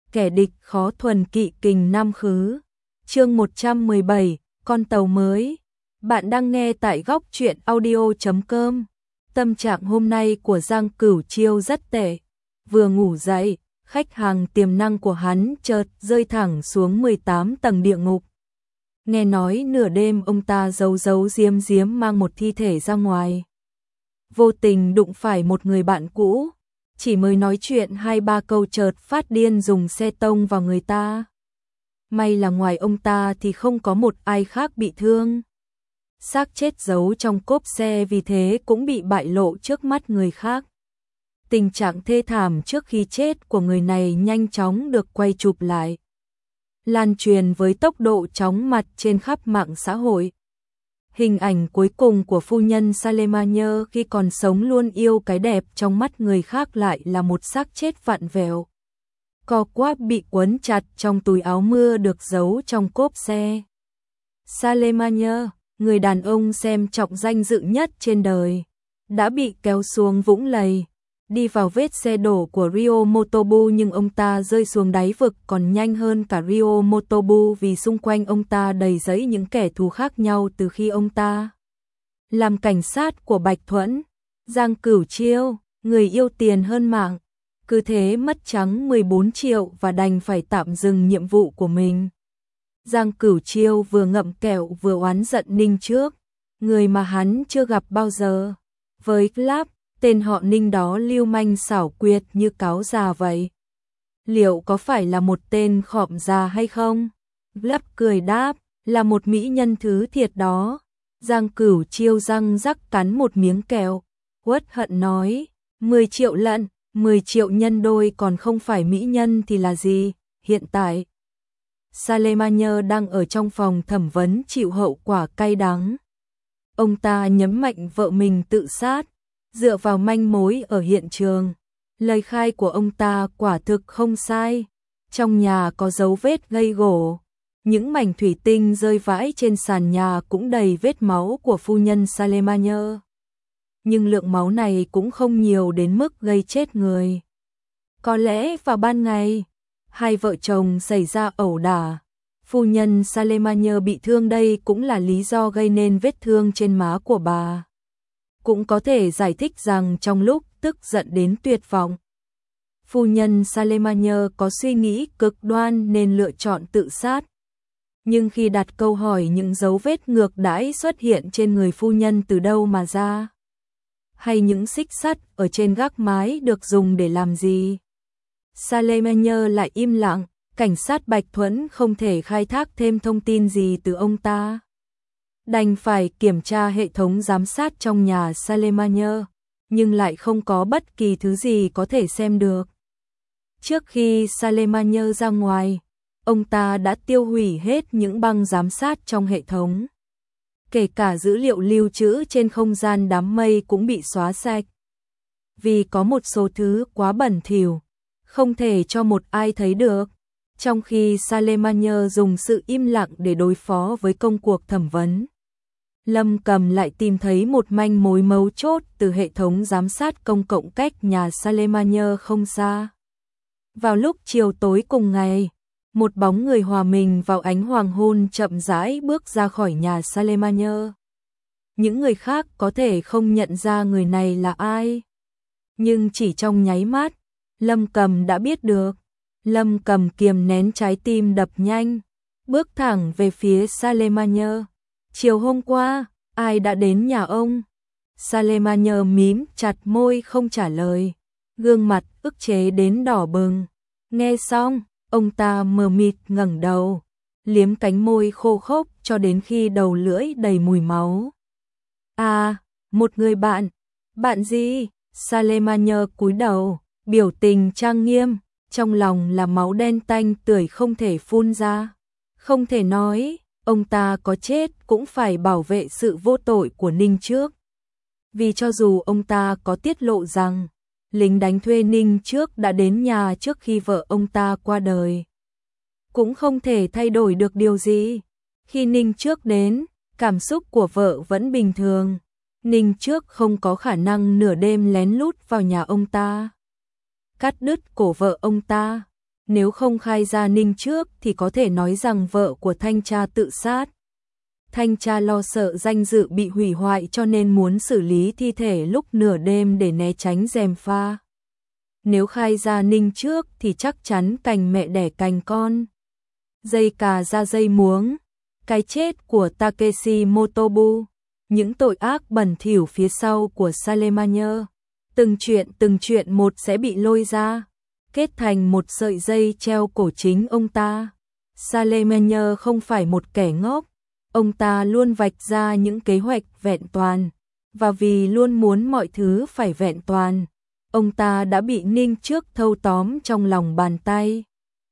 kẻ địch khó thuần kỵ kình năm khứ. Chương 117, con tàu mới. Bạn đang nghe tại góc truyện audio.com. Tâm trạng hôm nay của Giang Cửu Chiêu rất tệ. Vừa ngủ dậy, khách hàng tiềm năng của hắn chợt rơi thẳng xuống 18 tầng địa ngục. Nghe nói nửa đêm ông ta giấu giếm mang một thi thể ra ngoài. Vô tình đụng phải một người bạn cũ, chỉ mới nói chuyện 2-3 câu chợt phát điên dùng xe tông vào người ta. May là ngoài ông ta thì không có một ai khác bị thương. Xác chết giấu trong cốp xe vì thế cũng bị bại lộ trước mắt người khác. Tình trạng thê thảm trước khi chết của người này nhanh chóng được quay chụp lại, lan truyền với tốc độ chóng mặt trên khắp mạng xã hội. Hình ảnh cuối cùng của phu nhân Salemanier khi còn sống luôn yêu cái đẹp trong mắt người khác lại là một xác chết vặn vẹo, co quắp bị quấn chặt trong túi áo mưa được giấu trong cốp xe. Salemanier, người đàn ông xem trọng danh dự nhất trên đời, đã bị kéo xuống vũng lầy, đi vào vết xe đổ của Ryo Motobu, nhưng ông ta rơi xuống đáy vực còn nhanh hơn cả Ryo Motobu vì xung quanh ông ta đầy rẫy những kẻ thù khác nhau từ khi ông ta làm cảnh sát của Bạch Thuẫn. Giang Cửu Chiêu, người yêu tiền hơn mạng, cứ thế mất trắng 14 triệu và đành phải tạm dừng nhiệm vụ của mình. Giang Cửu Chiêu vừa ngậm kẹo vừa oán giận Ninh Trước, người mà hắn chưa gặp bao giờ. Với Club, tên họ Ninh đó lưu manh xảo quyệt như cáo già vậy. Liệu có phải là một tên khọm già hay không? Club cười đáp, là một mỹ nhân thứ thiệt đó. Giang Cửu Chiêu răng rắc cắn một miếng kẹo, uất hận nói, 10 triệu lận, 10 triệu nhân đôi còn không phải mỹ nhân thì là gì? Hiện tại Salemanier đang ở trong phòng thẩm vấn chịu hậu quả cay đắng. Ông ta nhấn mạnh vợ mình tự sát, dựa vào manh mối ở hiện trường. Lời khai của ông ta quả thực không sai. Trong nhà có dấu vết gây gổ, những mảnh thủy tinh rơi vãi trên sàn nhà cũng đầy vết máu của phu nhân Salemanier. Nhưng lượng máu này cũng không nhiều đến mức gây chết người. Có lẽ vào ban ngày, hai vợ chồng xảy ra ẩu đả, phu nhân Salemanier bị thương, đây cũng là lý do gây nên vết thương trên má của bà. Cũng có thể giải thích rằng trong lúc tức giận đến tuyệt vọng, phu nhân Salemanier có suy nghĩ cực đoan nên lựa chọn tự sát. Nhưng khi đặt câu hỏi những dấu vết ngược đãi xuất hiện trên người phu nhân từ đâu mà ra, hay những xích sắt ở trên gác mái được dùng để làm gì, Salemanier lại im lặng. Cảnh sát Bạch Thuẫn không thể khai thác thêm thông tin gì từ ông ta, đành phải kiểm tra hệ thống giám sát trong nhà Salemanier, nhưng lại không có bất kỳ thứ gì có thể xem được. Trước khi Salemanier ra ngoài, ông ta đã tiêu hủy hết những băng giám sát trong hệ thống. Kể cả dữ liệu lưu trữ trên không gian đám mây cũng bị xóa sạch. Vì có một số thứ quá bẩn thỉu, không thể cho một ai thấy được. Trong khi Salemanier dùng sự im lặng để đối phó với công cuộc thẩm vấn, Lâm Cầm lại tìm thấy một manh mối mấu chốt từ hệ thống giám sát công cộng cách nhà Salemanier không xa. Vào lúc chiều tối cùng ngày, một bóng người hòa mình vào ánh hoàng hôn chậm rãi bước ra khỏi nhà Salemanier. Những người khác có thể không nhận ra người này là ai, nhưng chỉ trong nháy mắt, Lâm Cầm đã biết được. Lâm Cầm kiềm nén trái tim đập nhanh, bước thẳng về phía Salemanier. Chiều hôm qua, ai đã đến nhà ông? Salemanier mím chặt môi không trả lời, gương mặt ức chế đến đỏ bừng. Nghe xong, ông ta mờ mịt ngẩng đầu, liếm cánh môi khô khốc cho đến khi đầu lưỡi đầy mùi máu. À, một người bạn. Bạn gì? Salemanier cúi đầu, biểu tình trang nghiêm, trong lòng là máu đen tanh tưởi không thể phun ra. Không thể nói, ông ta có chết cũng phải bảo vệ sự vô tội của Ninh Trước. Vì cho dù ông ta có tiết lộ rằng lính đánh thuê Ninh Trước đã đến nhà trước khi vợ ông ta qua đời, cũng không thể thay đổi được điều gì. Khi Ninh Trước đến, cảm xúc của vợ vẫn bình thường. Ninh Trước không có khả năng nửa đêm lén lút vào nhà ông ta, cắt đứt cổ vợ ông ta. Nếu không khai ra Ninh trước thì có thể nói rằng vợ của thanh tra tự sát. Thanh tra lo sợ danh dự bị hủy hoại cho nên muốn xử lý thi thể lúc nửa đêm để né tránh gièm pha. Nếu khai ra Ninh trước thì chắc chắn cành mẹ đẻ cành con. Dây cà ra dây muống. Cái chết của Takeshi Motobu, những tội ác bẩn thỉu phía sau của Salemanier, từng chuyện một sẽ bị lôi ra, kết thành một sợi dây treo cổ chính ông ta. Salemanier không phải một kẻ ngốc, ông ta luôn vạch ra những kế hoạch vẹn toàn, và vì luôn muốn mọi thứ phải vẹn toàn, ông ta đã bị Ninh trước thâu tóm trong lòng bàn tay.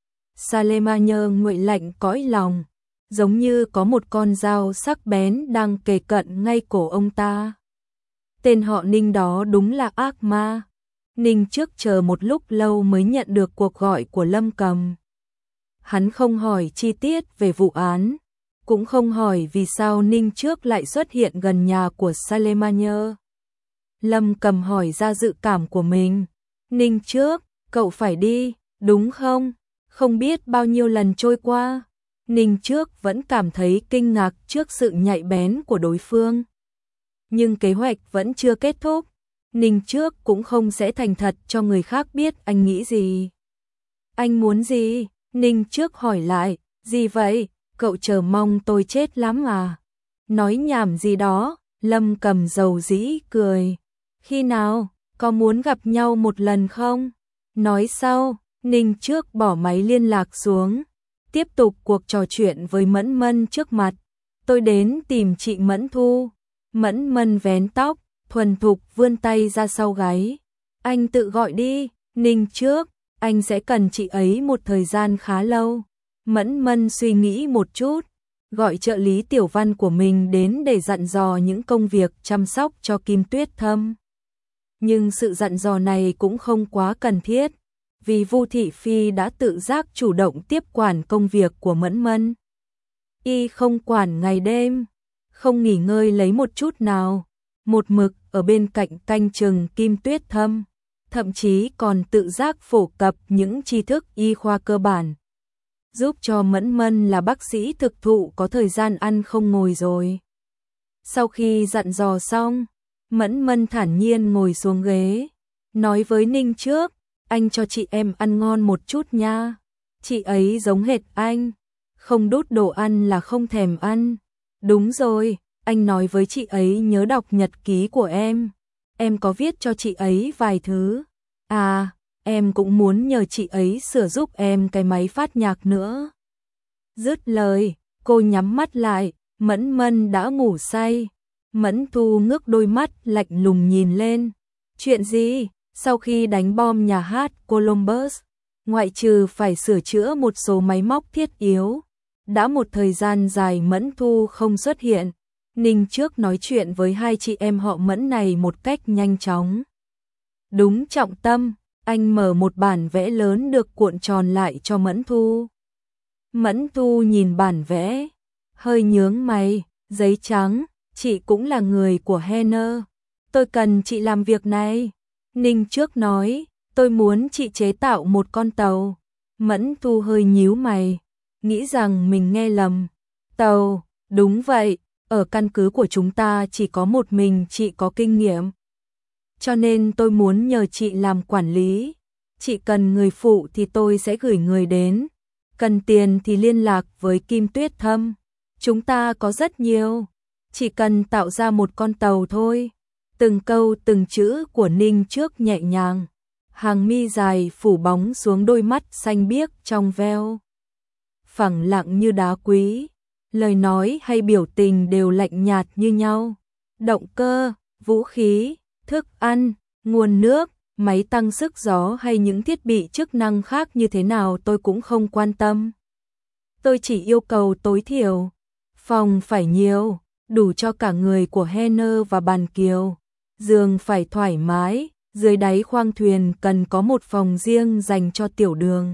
Salemanier nguội lạnh cõi lòng, giống như có một con dao sắc bén đang kề cận ngay cổ ông ta. Tên họ Ninh đó đúng là ác ma. Ninh trước chờ một lúc lâu mới nhận được cuộc gọi của Lâm Cầm. Hắn không hỏi chi tiết về vụ án, cũng không hỏi vì sao Ninh trước lại xuất hiện gần nhà của Salemanier. Lâm Cầm hỏi ra dự cảm của mình. Ninh trước, cậu phải đi, đúng không? Không biết bao nhiêu lần trôi qua, Ninh trước vẫn cảm thấy kinh ngạc trước sự nhạy bén của đối phương. Nhưng kế hoạch vẫn chưa kết thúc, Ninh trước cũng không sẽ thành thật cho người khác biết anh nghĩ gì. Anh muốn gì? Ninh trước hỏi lại, gì vậy? Cậu chờ mong tôi chết lắm à? Nói nhảm gì đó, Lâm Cầm dầu dĩ cười. Khi nào, có muốn gặp nhau một lần không? Nói sau, Ninh trước bỏ máy liên lạc xuống, tiếp tục cuộc trò chuyện với Mẫn Mân trước mặt. Tôi đến tìm chị Mẫn Thu. Mẫn Mân vén tóc, thuần thục vươn tay ra sau gáy. Anh tự gọi đi, Ninh trước, anh sẽ cần chị ấy một thời gian khá lâu. Mẫn Mân suy nghĩ một chút, gọi trợ lý Tiểu Văn của mình đến để dặn dò những công việc chăm sóc cho Kim Tuyết Thâm. Nhưng sự dặn dò này cũng không quá cần thiết, vì Vu Thị Phi đã tự giác chủ động tiếp quản công việc của Mẫn Mân. Y không quản ngày đêm, không nghỉ ngơi lấy một chút nào, một mực ở bên cạnh canh chừng Kim Tuyết Thâm, thậm chí còn tự giác phổ cập những tri thức y khoa cơ bản, giúp cho Mẫn Mân là bác sĩ thực thụ có thời gian ăn không ngồi rồi. Sau khi dặn dò xong, Mẫn Mân thản nhiên ngồi xuống ghế, nói với Ninh trước, anh cho chị em ăn ngon một chút nha. Chị ấy giống hệt anh, không đút đồ ăn là không thèm ăn. Đúng rồi, anh nói với chị ấy nhớ đọc nhật ký của em có viết cho chị ấy vài thứ. À, em cũng muốn nhờ chị ấy sửa giúp em cái máy phát nhạc nữa. Dứt lời, cô nhắm mắt lại, Mẫn Mân đã ngủ say. Mẫn Thu ngước đôi mắt lạnh lùng nhìn lên. Chuyện gì? Sau khi đánh bom nhà hát Columbus, ngoại trừ phải sửa chữa một số máy móc thiết yếu, đã một thời gian dài Mẫn Thu không xuất hiện. Ninh trước nói chuyện với hai chị em họ Mẫn này một cách nhanh chóng. Đúng trọng tâm, anh mở một bản vẽ lớn được cuộn tròn lại cho Mẫn Thu. Mẫn Thu nhìn bản vẽ, hơi nhướng mày, giấy trắng, chị cũng là người của Henner. Tôi cần chị làm việc này. Ninh trước nói, tôi muốn chị chế tạo một con tàu. Mẫn Thu hơi nhíu mày, nghĩ rằng mình nghe lầm. Tàu, đúng vậy, ở căn cứ của chúng ta chỉ có một mình chị có kinh nghiệm. Cho nên tôi muốn nhờ chị làm quản lý. Chị cần người phụ thì tôi sẽ gửi người đến. Cần tiền thì liên lạc với Kim Tuyết Thâm. Chúng ta có rất nhiều. Chỉ cần tạo ra một con tàu thôi. Từng câu từng chữ của Ninh trước nhẹ nhàng. Hàng mi dài phủ bóng xuống đôi mắt xanh biếc trong veo. Phẳng lặng như đá quý. Lời nói hay biểu tình đều lạnh nhạt như nhau. Động cơ, vũ khí, thức ăn, nguồn nước, máy tăng sức gió hay những thiết bị chức năng khác như thế nào tôi cũng không quan tâm. Tôi chỉ yêu cầu tối thiểu. Phòng phải nhiều, đủ cho cả người của Henner và Bàn Kiều. Giường phải thoải mái, dưới đáy khoang thuyền cần có một phòng riêng dành cho Tiểu Đường.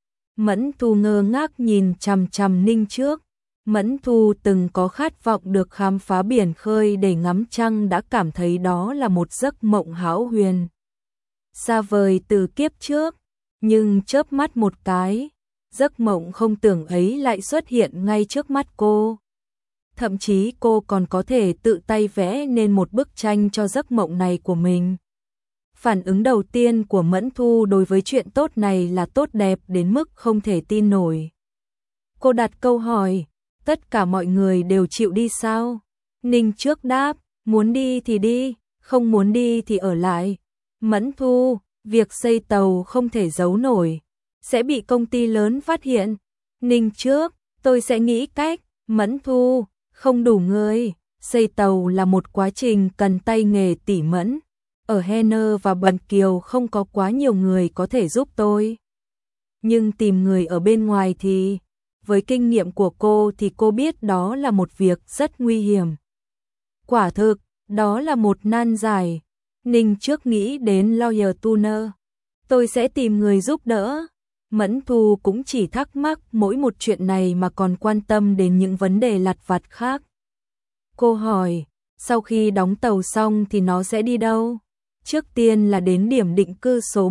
Mẫn Thu ngơ ngác nhìn chằm chằm Ninh trước. Mẫn Thu từng có khát vọng được khám phá biển khơi để ngắm trăng đã cảm thấy đó là một giấc mộng hão huyền. Xa vời từ kiếp trước, Nhưng chớp mắt một cái, giấc mộng không tưởng ấy lại xuất hiện ngay trước mắt cô. Thậm chí cô còn có thể tự tay vẽ nên một bức tranh cho giấc mộng này của mình. Phản ứng đầu tiên của Mẫn Thu đối với chuyện tốt này là tốt đẹp đến mức không thể tin nổi. Cô đặt câu hỏi, tất cả mọi người đều chịu đi sao? Ninh Trước đáp, muốn đi thì đi, không muốn đi thì ở lại. Mẫn Thu, việc xây tàu không thể giấu nổi, sẽ bị công ty lớn phát hiện. Ninh Trước, tôi sẽ nghĩ cách. Mẫn Thu, không đủ người, xây tàu là một quá trình cần tay nghề tỉ mẫn. Ở Henner và Bần Kiều không có quá nhiều người có thể giúp tôi. Nhưng tìm người ở bên ngoài thì, với kinh nghiệm của cô thì cô biết đó là một việc rất nguy hiểm. Quả thực, đó là một nan giải. Ninh Trước nghĩ đến Lawyer Tuner. Tôi sẽ tìm người giúp đỡ. Mẫn Thu cũng chỉ thắc mắc mỗi một chuyện này mà còn quan tâm đến những vấn đề lặt vặt khác. Cô hỏi, sau khi đóng tàu xong thì nó sẽ đi đâu? Trước tiên là đến điểm định cư số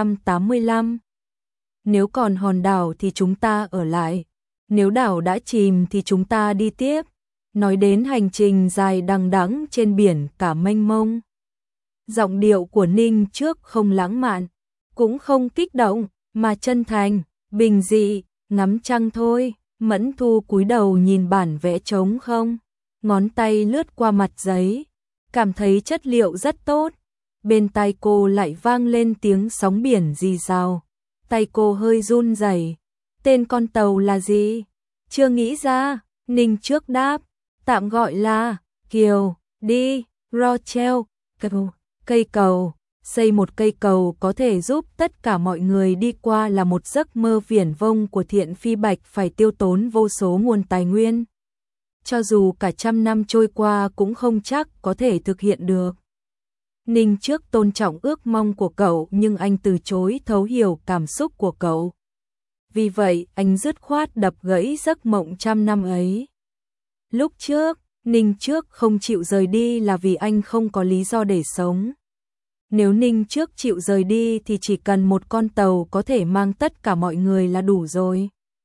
185. Nếu còn hòn đảo thì chúng ta ở lại. Nếu đảo đã chìm thì chúng ta đi tiếp. Nói đến hành trình dài đằng đẵng trên biển cả mênh mông. Giọng điệu của Ninh Trước không lãng mạn, cũng không kích động, mà chân thành, bình dị, ngắm trăng thôi. Mẫn Thu cúi đầu nhìn bản vẽ trống không, ngón tay lướt qua mặt giấy, cảm thấy chất liệu rất tốt. Bên tai cô lại vang lên tiếng sóng biển rì rào, tay cô hơi run rẩy. Tên con tàu là gì? Chưa nghĩ ra. Ninh Trước đáp, tạm gọi là Kiều đi. Rochelle, cây cầu. Xây một cây cầu có thể giúp tất cả mọi người đi qua là một giấc mơ viển vông của Thiện Phi Bạch, phải tiêu tốn vô số nguồn tài nguyên. Cho dù cả trăm năm trôi qua cũng không chắc có thể thực hiện được. Ninh Trước tôn trọng ước mong của cậu nhưng anh từ chối thấu hiểu cảm xúc của cậu. Vì vậy anh dứt khoát đập gãy giấc mộng trăm năm ấy. Lúc trước, Ninh Trước không chịu rời đi là vì anh không có lý do để sống. Nếu Ninh Trước chịu rời đi thì chỉ cần một con tàu có thể mang tất cả mọi người là đủ rồi.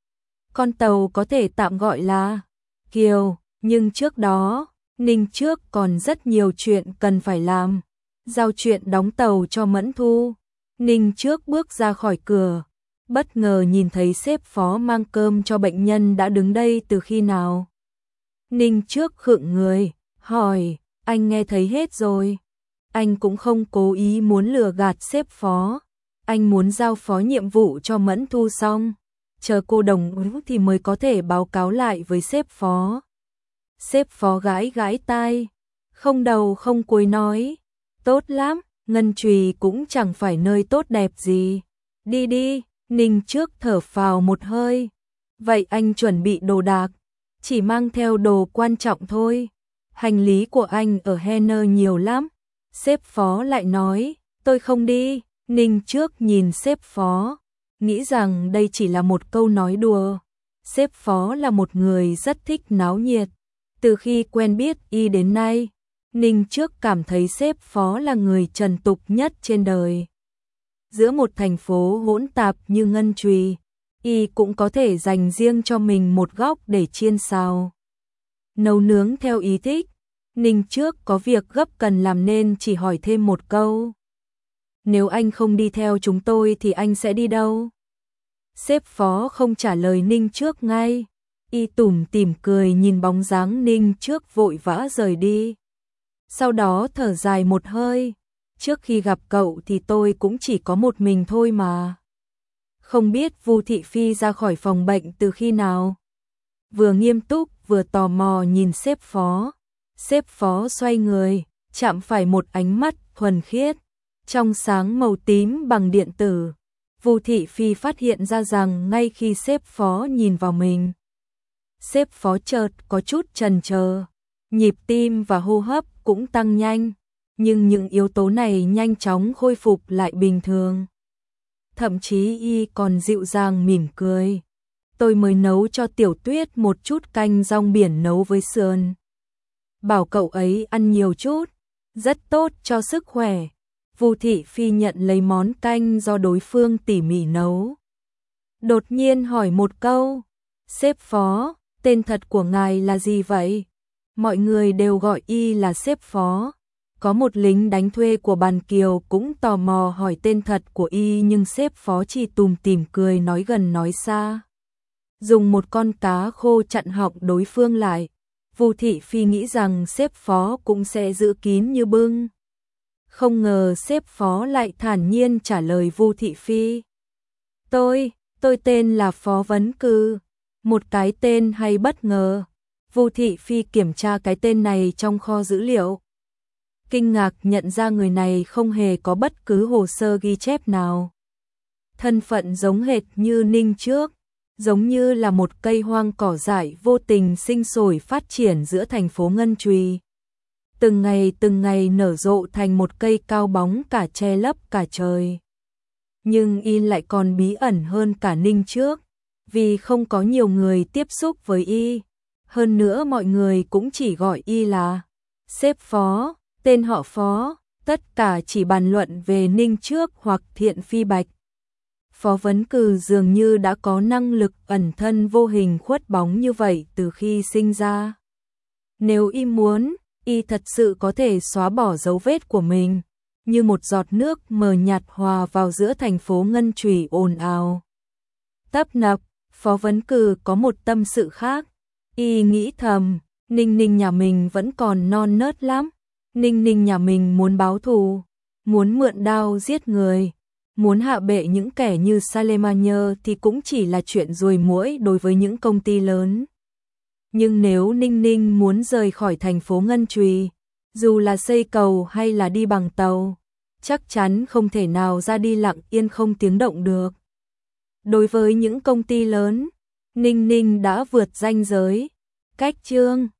Con tàu có thể tạm gọi là Kiều, nhưng trước đó, Ninh Trước còn rất nhiều chuyện cần phải làm. Giao chuyện đóng tàu cho Mẫn Thu. Ninh Trước bước ra khỏi cửa, bất ngờ nhìn thấy sếp phó mang cơm cho bệnh nhân đã đứng đây từ khi nào. Ninh Trước khựng người, hỏi, anh nghe thấy hết rồi. Anh cũng không cố ý muốn lừa gạt sếp phó. Anh muốn giao phó nhiệm vụ cho Mẫn Thu xong, chờ cô đồng ý thì mới có thể báo cáo lại với sếp phó. Sếp phó gãi gãi tai, không đầu không cuối nói, tốt lắm, Ngân Trùy cũng chẳng phải nơi tốt đẹp gì. Đi đi. Ninh Trước thở phào một hơi. Vậy anh chuẩn bị đồ đạc, chỉ mang theo đồ quan trọng thôi. Hành lý của anh ở Henner nhiều lắm. Sếp phó lại nói, tôi không đi. Ninh Trước nhìn sếp phó, nghĩ rằng đây chỉ là một câu nói đùa. Sếp phó là một người rất thích náo nhiệt. Từ khi quen biết y đến nay, Ninh Trước cảm thấy sếp phó là người trần tục nhất trên đời. Giữa một thành phố hỗn tạp như Ngân Trùy, y cũng có thể dành riêng cho mình một góc để chiên xào, nấu nướng theo ý thích. Ninh Trước có việc gấp cần làm nên chỉ hỏi thêm một câu. Nếu anh không đi theo chúng tôi thì anh sẽ đi đâu? Sếp phó không trả lời Ninh Trước ngay. Y tủm tỉm cười nhìn bóng dáng Ninh Trước vội vã rời đi. Sau đó thở dài một hơi. Trước khi gặp cậu thì tôi cũng chỉ có một mình thôi mà. Không biết Vu Thị Phi ra khỏi phòng bệnh từ khi nào? Vừa nghiêm túc vừa tò mò nhìn sếp phó. Sếp phó xoay người, chạm phải một ánh mắt thuần khiết, trong sáng màu tím bằng điện tử. Vu Thị Phi phát hiện ra rằng ngay khi sếp phó nhìn vào mình, sếp phó chợt có chút chần chờ, nhịp tim và hô hấp cũng tăng nhanh, nhưng những yếu tố này nhanh chóng khôi phục lại bình thường. Thậm chí y còn dịu dàng mỉm cười. Tôi mới nấu cho Tiểu Tuyết một chút canh rong biển nấu với sườn. Bảo cậu ấy ăn nhiều chút, rất tốt cho sức khỏe. Vu Thị Phi nhận lấy món canh do đối phương tỉ mỉ nấu. Đột nhiên hỏi một câu, sếp Phó, tên thật của ngài là gì vậy? Mọi người đều gọi y là sếp Phó. Có một lính đánh thuê của Bàn Kiều cũng tò mò hỏi tên thật của y, nhưng sếp Phó chỉ tủm tỉm cười nói gần nói xa. Dùng một con cá khô chặn họng đối phương lại. Vu Thị Phi nghĩ rằng sếp Phó cũng sẽ giữ kín như bưng. Không ngờ sếp Phó lại thản nhiên trả lời Vu Thị Phi. Tôi tên là Phó Vấn Cư. Một cái tên hay bất ngờ. Vu Thị Phi kiểm tra cái tên này trong kho dữ liệu. Kinh ngạc nhận ra người này không hề có bất cứ hồ sơ ghi chép nào. Thân phận giống hệt như Ninh trước, giống như là một cây hoang cỏ dại vô tình sinh sôi phát triển giữa thành phố Ngân Trùy. Từng ngày nở rộ thành một cây cao bóng cả che lấp cả trời. Nhưng y lại còn bí ẩn hơn cả Ninh trước, vì không có nhiều người tiếp xúc với y. Hơn nữa mọi người cũng chỉ gọi y là sếp Phó, tên họ Phó, tất cả chỉ bàn luận về Ninh trước hoặc Thiện Phi Bạch. Phó Vấn Cừ dường như đã có năng lực ẩn thân vô hình khuất bóng như vậy từ khi sinh ra. Nếu y muốn, y thật sự có thể xóa bỏ dấu vết của mình, như một giọt nước mờ nhạt hòa vào giữa thành phố Ngân Trùy ồn ào. Tấp nập, Phó Vấn Cừ có một tâm sự khác. Y nghĩ thầm, Ninh nhà mình vẫn còn non nớt lắm. Ninh nhà mình muốn báo thù, muốn mượn đao giết người, muốn hạ bệ những kẻ như Salemania thì cũng chỉ là chuyện ruồi muỗi đối với những công ty lớn. Nhưng nếu Ninh muốn rời khỏi thành phố Ngân Trùy, dù là xây cầu hay là đi bằng tàu, chắc chắn không thể nào ra đi lặng yên không tiếng động được. Đối với những công ty lớn, Ninh đã vượt ranh giới. Cách chương